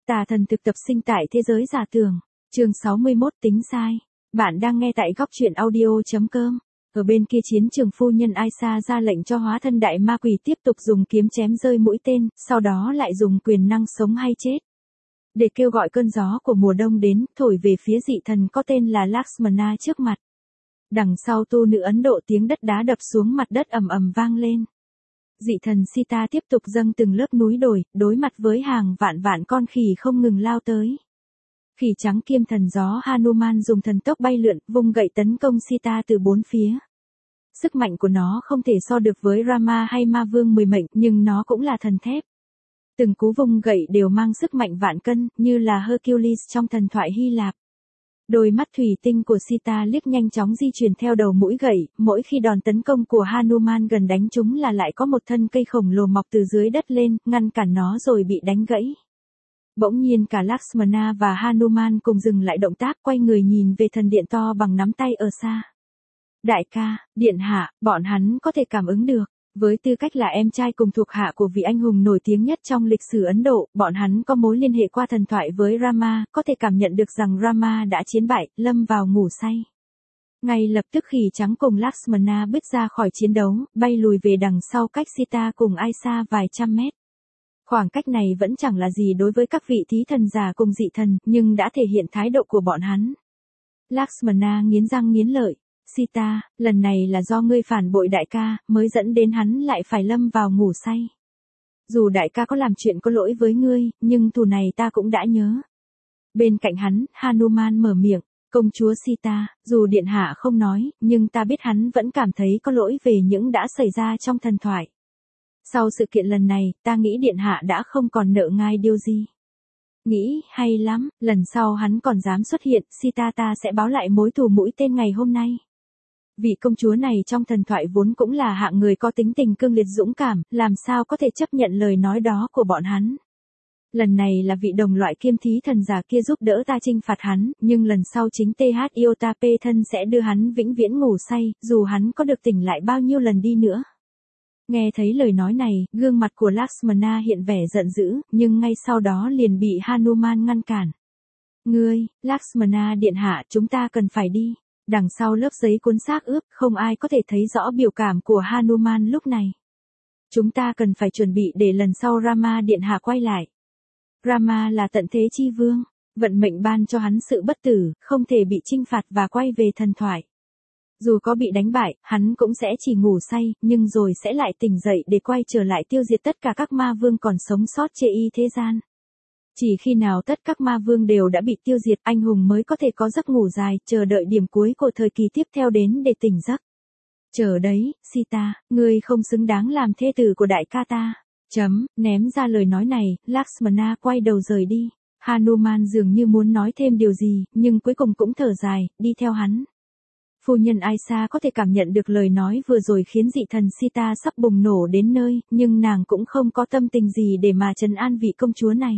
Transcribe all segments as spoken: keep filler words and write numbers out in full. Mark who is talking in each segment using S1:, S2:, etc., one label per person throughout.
S1: Tà thần thực tập sinh tại thế giới giả tưởng. Chương sáu mươi mốt tính sai. Bạn đang nghe tại góc truyện audio.com. Ở bên kia chiến trường, phu nhân Aisha ra lệnh cho hóa thân đại ma quỷ tiếp tục dùng kiếm chém rơi mũi tên, sau đó lại dùng quyền năng sống hay chết. Để kêu gọi cơn gió của mùa đông đến, thổi về phía dị thần có tên là Lakshmana trước mặt. Đằng sau tu nữ Ấn Độ, tiếng đất đá đập xuống mặt đất ầm ầm vang lên. Dị thần Sita tiếp tục dâng từng lớp núi đồi, đối mặt với hàng vạn vạn con khỉ không ngừng lao tới. Khỉ trắng kiêm thần gió Hanuman dùng thần tốc bay lượn, vung gậy tấn công Sita từ bốn phía. Sức mạnh của nó không thể so được với Rama hay Ma Vương mười mệnh, nhưng nó cũng là thần thép. Từng cú vung gậy đều mang sức mạnh vạn cân, như là Hercules trong thần thoại Hy Lạp. Đôi mắt thủy tinh của Sita liếc nhanh chóng di chuyển theo đầu mũi gậy, mỗi khi đòn tấn công của Hanuman gần đánh chúng là lại có một thân cây khổng lồ mọc từ dưới đất lên, ngăn cản nó rồi bị đánh gãy. Bỗng nhiên cả Lakshmana và Hanuman cùng dừng lại động tác, quay người nhìn về thần điện to bằng nắm tay ở xa. Đại ca, điện hạ, bọn hắn có thể cảm ứng được. Với tư cách là em trai cùng thuộc hạ của vị anh hùng nổi tiếng nhất trong lịch sử Ấn Độ, bọn hắn có mối liên hệ qua thần thoại với Rama, có thể cảm nhận được rằng Rama đã chiến bại, lâm vào ngủ say. Ngay lập tức khỉ trắng cùng Lakshmana bước ra khỏi chiến đấu, bay lùi về đằng sau cách Sita cùng Aisha vài trăm mét. Khoảng cách này vẫn chẳng là gì đối với các vị thí thần già cùng dị thần, nhưng đã thể hiện thái độ của bọn hắn. Lakshmana nghiến răng nghiến lợi. Sita, lần này là do ngươi phản bội đại ca, mới dẫn đến hắn lại phải lâm vào ngủ say. Dù đại ca có làm chuyện có lỗi với ngươi, nhưng thù này ta cũng đã nhớ. Bên cạnh hắn, Hanuman mở miệng, công chúa Sita, dù điện hạ không nói, nhưng ta biết hắn vẫn cảm thấy có lỗi về những đã xảy ra trong thần thoại. Sau sự kiện lần này, ta nghĩ điện hạ đã không còn nợ ngài điều gì. Nghĩ hay lắm, lần sau hắn còn dám xuất hiện, Sita ta sẽ báo lại mối thù mũi tên ngày hôm nay. Vị công chúa này trong thần thoại vốn cũng là hạng người có tính tình cương liệt dũng cảm, làm sao có thể chấp nhận lời nói đó của bọn hắn. Lần này là vị đồng loại kiêm thí thần giả kia giúp đỡ ta chinh phạt hắn, nhưng lần sau chính tê hát Iotap thân sẽ đưa hắn vĩnh viễn ngủ say, dù hắn có được tỉnh lại bao nhiêu lần đi nữa. Nghe thấy lời nói này, gương mặt của Lakshmana hiện vẻ giận dữ, nhưng ngay sau đó liền bị Hanuman ngăn cản. Ngươi, Lakshmana điện hạ, chúng ta cần phải đi. Đằng sau lớp giấy cuốn xác ướp, không ai có thể thấy rõ biểu cảm của Hanuman lúc này. Chúng ta cần phải chuẩn bị để lần sau Rama điện hạ quay lại. Rama là tận thế chi vương, vận mệnh ban cho hắn sự bất tử, không thể bị trinh phạt và quay về thần thoại. Dù có bị đánh bại, hắn cũng sẽ chỉ ngủ say, nhưng rồi sẽ lại tỉnh dậy để quay trở lại tiêu diệt tất cả các ma vương còn sống sót trên y thế gian. Chỉ khi nào tất các ma vương đều đã bị tiêu diệt, anh hùng mới có thể có giấc ngủ dài, chờ đợi điểm cuối của thời kỳ tiếp theo đến để tỉnh giấc. Chờ đấy, Sita, ngươi không xứng đáng làm thê tử của đại ca ta. Chấm, ném ra lời nói này, Lakshmana quay đầu rời đi. Hanuman dường như muốn nói thêm điều gì, nhưng cuối cùng cũng thở dài, đi theo hắn. Phu nhân Aisha có thể cảm nhận được lời nói vừa rồi khiến dị thần Sita sắp bùng nổ đến nơi, nhưng nàng cũng không có tâm tình gì để mà trấn an vị công chúa này.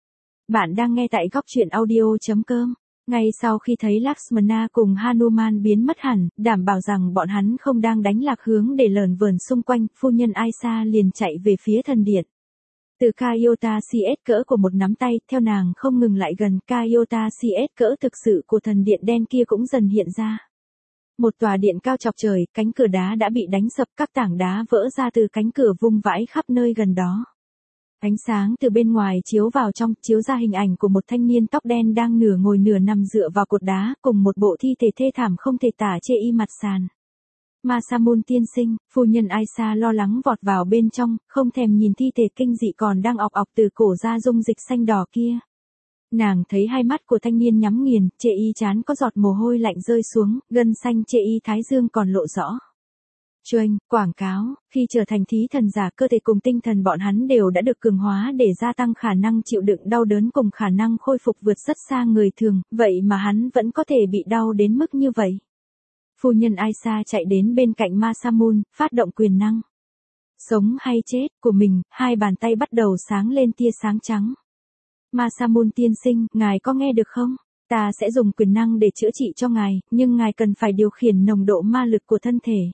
S1: Bạn đang nghe tại góc truyện audio.com. Ngay sau khi thấy Lakshmana cùng Hanuman biến mất hẳn, đảm bảo rằng bọn hắn không đang đánh lạc hướng để lờn vờn xung quanh, phu nhân Aisha liền chạy về phía thần điện. Từ Kaiota xê ét cỡ của một nắm tay, theo nàng không ngừng lại gần, Kaiota xê ét cỡ thực sự của thần điện đen kia cũng dần hiện ra. Một tòa điện cao chọc trời, cánh cửa đá đã bị đánh sập, các tảng đá vỡ ra từ cánh cửa vung vãi khắp nơi gần đó. Ánh sáng từ bên ngoài chiếu vào trong, chiếu ra hình ảnh của một thanh niên tóc đen đang nửa ngồi nửa nằm dựa vào cột đá, cùng một bộ thi thể thê thảm không thể tả chê y mặt sàn. Masamune tiên sinh, phu nhân Aisha lo lắng vọt vào bên trong, không thèm nhìn thi thể kinh dị còn đang ọc ọc từ cổ ra dung dịch xanh đỏ kia. Nàng thấy hai mắt của thanh niên nhắm nghiền, chê y chán có giọt mồ hôi lạnh rơi xuống, gân xanh chê y thái dương còn lộ rõ. Chuanh, quảng cáo, khi trở thành thí thần giả, cơ thể cùng tinh thần bọn hắn đều đã được cường hóa để gia tăng khả năng chịu đựng đau đớn cùng khả năng khôi phục vượt rất xa người thường, vậy mà hắn vẫn có thể bị đau đến mức như vậy. Phu nhân Aisha chạy đến bên cạnh Masamune, phát động quyền năng. Sống hay chết của mình, hai bàn tay bắt đầu sáng lên tia sáng trắng. Masamune tiên sinh, ngài có nghe được không? Ta sẽ dùng quyền năng để chữa trị cho ngài, nhưng ngài cần phải điều khiển nồng độ ma lực của thân thể.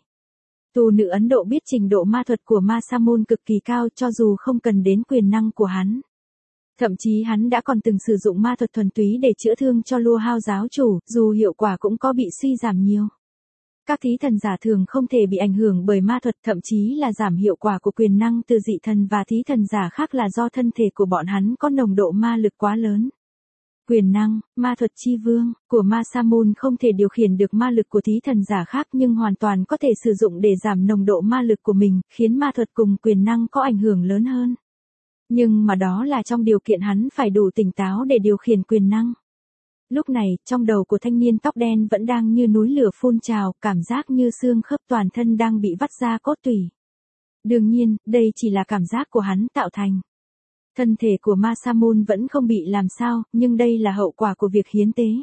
S1: Tu nữ Ấn Độ biết trình độ ma thuật của Masamune cực kỳ cao cho dù không cần đến quyền năng của hắn. Thậm chí hắn đã còn từng sử dụng ma thuật thuần túy để chữa thương cho Lua Hao giáo chủ, dù hiệu quả cũng có bị suy giảm nhiều. Các thí thần giả thường không thể bị ảnh hưởng bởi ma thuật, thậm chí là giảm hiệu quả của quyền năng từ dị thần và thí thần giả khác là do thân thể của bọn hắn có nồng độ ma lực quá lớn. Quyền năng, ma thuật chi vương, của Ma Sa Môn không thể điều khiển được ma lực của thí thần giả khác nhưng hoàn toàn có thể sử dụng để giảm nồng độ ma lực của mình, khiến ma thuật cùng quyền năng có ảnh hưởng lớn hơn. Nhưng mà đó là trong điều kiện hắn phải đủ tỉnh táo để điều khiển quyền năng. Lúc này, trong đầu của thanh niên tóc đen vẫn đang như núi lửa phun trào, cảm giác như xương khớp toàn thân đang bị vắt ra cốt tủy. Đương nhiên, đây chỉ là cảm giác của hắn tạo thành. Thân thể của Ma Sa Môn vẫn không bị làm sao, nhưng đây là hậu quả của việc hiến tế.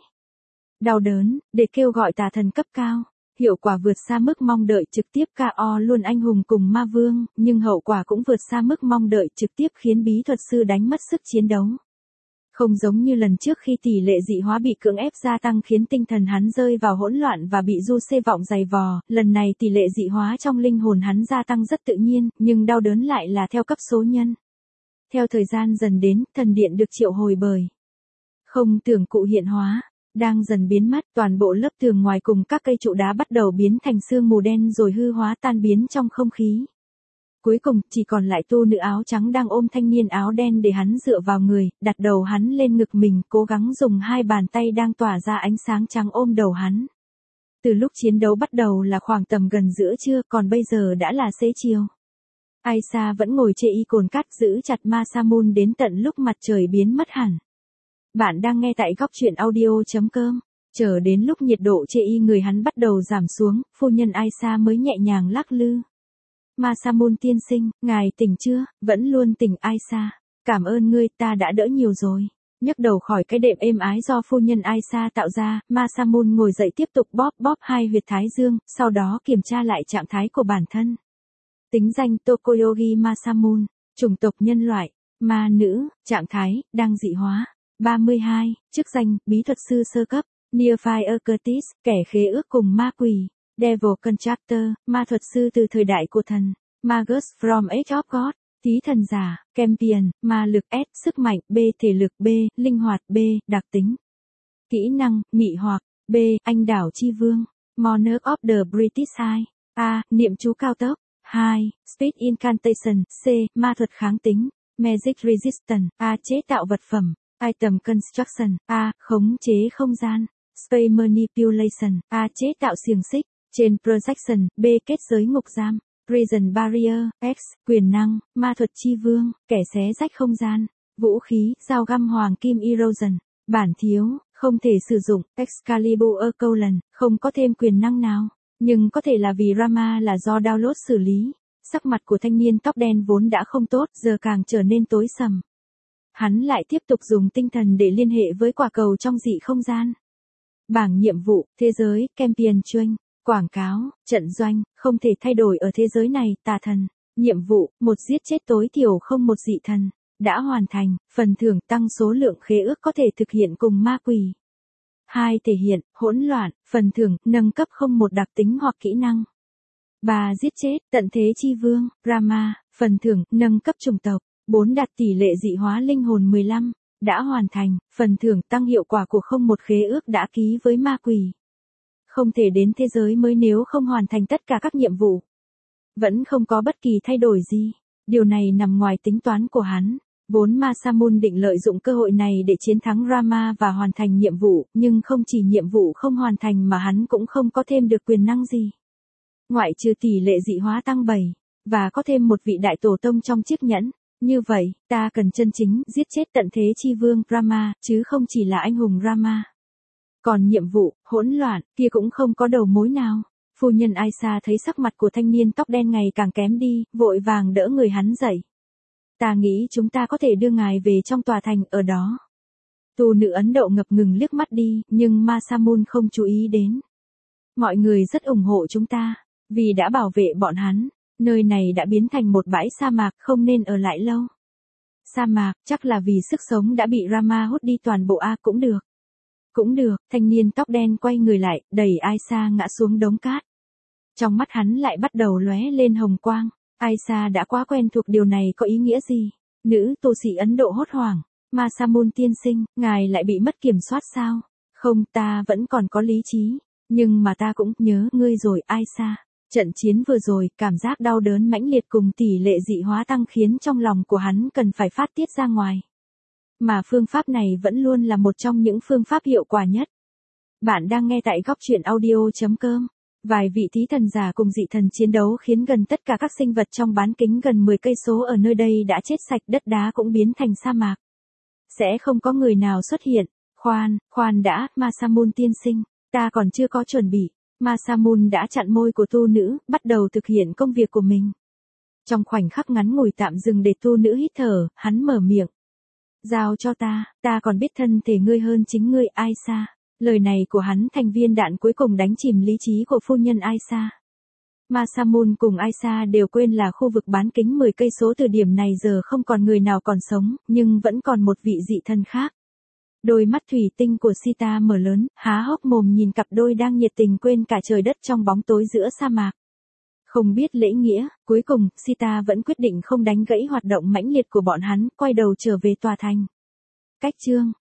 S1: Đau đớn, để kêu gọi tà thần cấp cao. Hiệu quả vượt xa mức mong đợi, trực tiếp ca o luôn anh hùng cùng ma vương, nhưng hậu quả cũng vượt xa mức mong đợi, trực tiếp khiến bí thuật sư đánh mất sức chiến đấu. Không giống như lần trước khi tỷ lệ dị hóa bị cưỡng ép gia tăng khiến tinh thần hắn rơi vào hỗn loạn và bị du xê vọng dày vò, lần này tỷ lệ dị hóa trong linh hồn hắn gia tăng rất tự nhiên, nhưng đau đớn lại là theo cấp số nhân. Theo thời gian dần đến, thần điện được triệu hồi bởi không tưởng cụ hiện hóa, đang dần biến mất, toàn bộ lớp tường ngoài cùng các cây trụ đá bắt đầu biến thành sương mù đen rồi hư hóa tan biến trong không khí. Cuối cùng, chỉ còn lại tu nữ áo trắng đang ôm thanh niên áo đen để hắn dựa vào người, đặt đầu hắn lên ngực mình, cố gắng dùng hai bàn tay đang tỏa ra ánh sáng trắng ôm đầu hắn. Từ lúc chiến đấu bắt đầu là khoảng tầm gần giữa trưa, còn bây giờ đã là xế chiều. Aisa vẫn ngồi chê y cồn cắt giữ chặt Ma Sa Môn đến tận lúc mặt trời biến mất hẳn. Bạn đang nghe tại góc truyện audio chấm com. Chờ đến lúc nhiệt độ chê y người hắn bắt đầu giảm xuống, phu nhân Aisa mới nhẹ nhàng lắc lư. Ma Sa Môn tiên sinh, ngài tỉnh chưa? Vẫn luôn tỉnh Aisa. Cảm ơn ngươi, ta đã đỡ nhiều rồi. Nhấc đầu khỏi cái đệm êm ái do phu nhân Aisa tạo ra, Ma Sa Môn ngồi dậy tiếp tục bóp bóp hai huyệt thái dương, sau đó kiểm tra lại trạng thái của bản thân. Tính danh Tokoyogi Ma Sa Môn, chủng tộc nhân loại, ma nữ, trạng thái, đang dị hóa. ba mươi hai, chức danh, bí thuật sư sơ cấp, Nearfire Curtis, kẻ khế ước cùng ma quỷ, Devil Contractor, ma thuật sư từ thời đại của thần, Magus from Age of God, thí thần giả, Champion, ma lực S, sức mạnh, B, thể lực B, linh hoạt B, đặc tính. Kỹ năng, mị hoặc, B, anh đảo chi vương, Monarch of the British Isles, A, niệm chú cao tốc, hai, Speed Incantation, C, ma thuật kháng tính, Magic Resistance, A, chế tạo vật phẩm, Item Construction, A, khống chế không gian, Space Manipulation, A, chế tạo xiềng xích, Chain Projection, B, kết giới ngục giam, Prison Barrier, X, quyền năng, ma thuật chi vương, kẻ xé rách không gian, vũ khí, dao găm hoàng kim Erosion, bản thiếu, không thể sử dụng, Excalibur Colon, không có thêm quyền năng nào, nhưng có thể là vì Rama là do download xử lý. Sắc mặt của thanh niên tóc đen vốn đã không tốt, giờ càng trở nên tối sầm. Hắn lại tiếp tục dùng tinh thần để liên hệ với quả cầu trong dị không gian. Bảng nhiệm vụ, thế giới, Champion Chuyên, quảng cáo, trận doanh, không thể thay đổi ở thế giới này, tà thần. Nhiệm vụ, một giết chết tối thiểu không một dị thần. Đã hoàn thành, phần thưởng tăng số lượng khế ước có thể thực hiện cùng ma quỷ. hai. Thể hiện, hỗn loạn, phần thưởng, nâng cấp không một đặc tính hoặc kỹ năng. ba. Giết chết, tận thế chi vương, Rama, phần thưởng, nâng cấp chủng tộc. bốn. Đạt tỷ lệ dị hóa linh hồn mười lăm. Đã hoàn thành, phần thưởng tăng hiệu quả của không một khế ước đã ký với ma quỷ. Không thể đến thế giới mới nếu không hoàn thành tất cả các nhiệm vụ. Vẫn không có bất kỳ thay đổi gì. Điều này nằm ngoài tính toán của hắn. Vốn Ma Sa Môn định lợi dụng cơ hội này để chiến thắng Rama và hoàn thành nhiệm vụ, nhưng không chỉ nhiệm vụ không hoàn thành mà hắn cũng không có thêm được quyền năng gì. Ngoại trừ tỷ lệ dị hóa tăng bảy, và có thêm một vị đại tổ tông trong chiếc nhẫn. Như vậy, ta cần chân chính giết chết tận thế chi vương Rama, chứ không chỉ là anh hùng Rama. Còn nhiệm vụ, hỗn loạn, kia cũng không có đầu mối nào. Phu nhân Aisa thấy sắc mặt của thanh niên tóc đen ngày càng kém đi, vội vàng đỡ người hắn dậy. Ta nghĩ chúng ta có thể đưa ngài về trong tòa thành ở đó. Tu nữ Ấn Độ ngập ngừng liếc mắt đi, nhưng Ma Sa Môn không chú ý đến. Mọi người rất ủng hộ chúng ta, vì đã bảo vệ bọn hắn. Nơi này đã biến thành một bãi sa mạc, không nên ở lại lâu. Sa mạc, chắc là vì sức sống đã bị Rama hút đi toàn bộ. A cũng được. Cũng được, thanh niên tóc đen quay người lại, đẩy Aisa ngã xuống đống cát. Trong mắt hắn lại bắt đầu lóe lên hồng quang. Aisa đã quá quen thuộc điều này có ý nghĩa gì. Nữ tu sĩ Ấn Độ hốt hoảng. Masamun tiên sinh, ngài lại bị mất kiểm soát sao? Không, ta vẫn còn có lý trí. Nhưng mà ta cũng nhớ ngươi rồi, Aisa. Trận chiến vừa rồi, cảm giác đau đớn mãnh liệt cùng tỷ lệ dị hóa tăng khiến trong lòng của hắn cần phải phát tiết ra ngoài. Mà phương pháp này vẫn luôn là một trong những phương pháp hiệu quả nhất. Bạn đang nghe tại góc truyện audio.com. Vài vị thí thần giả cùng dị thần chiến đấu khiến gần tất cả các sinh vật trong bán kính gần mười cây số ở nơi đây đã chết sạch, đất đá cũng biến thành sa mạc. Sẽ không có người nào xuất hiện. Khoan, khoan đã, Masamun tiên sinh, ta còn chưa có chuẩn bị. Masamun đã chặn môi của tu nữ, bắt đầu thực hiện công việc của mình. Trong khoảnh khắc ngắn ngủi tạm dừng để tu nữ hít thở, hắn mở miệng. Giao cho ta, ta còn biết thân thể ngươi hơn chính ngươi, Aisa. Lời này của hắn thành viên đạn cuối cùng đánh chìm lý trí của phu nhân Aisa. Masamun cùng Aisa đều quên là khu vực bán kính mười cây số từ điểm này giờ không còn người nào còn sống, nhưng vẫn còn một vị dị thần khác. Đôi mắt thủy tinh của Sita mở lớn, há hốc mồm nhìn cặp đôi đang nhiệt tình quên cả trời đất trong bóng tối giữa sa mạc. Không biết lễ nghĩa, cuối cùng, Sita vẫn quyết định không đánh gãy hoạt động mãnh liệt của bọn hắn, quay đầu trở về tòa thành. Cách chương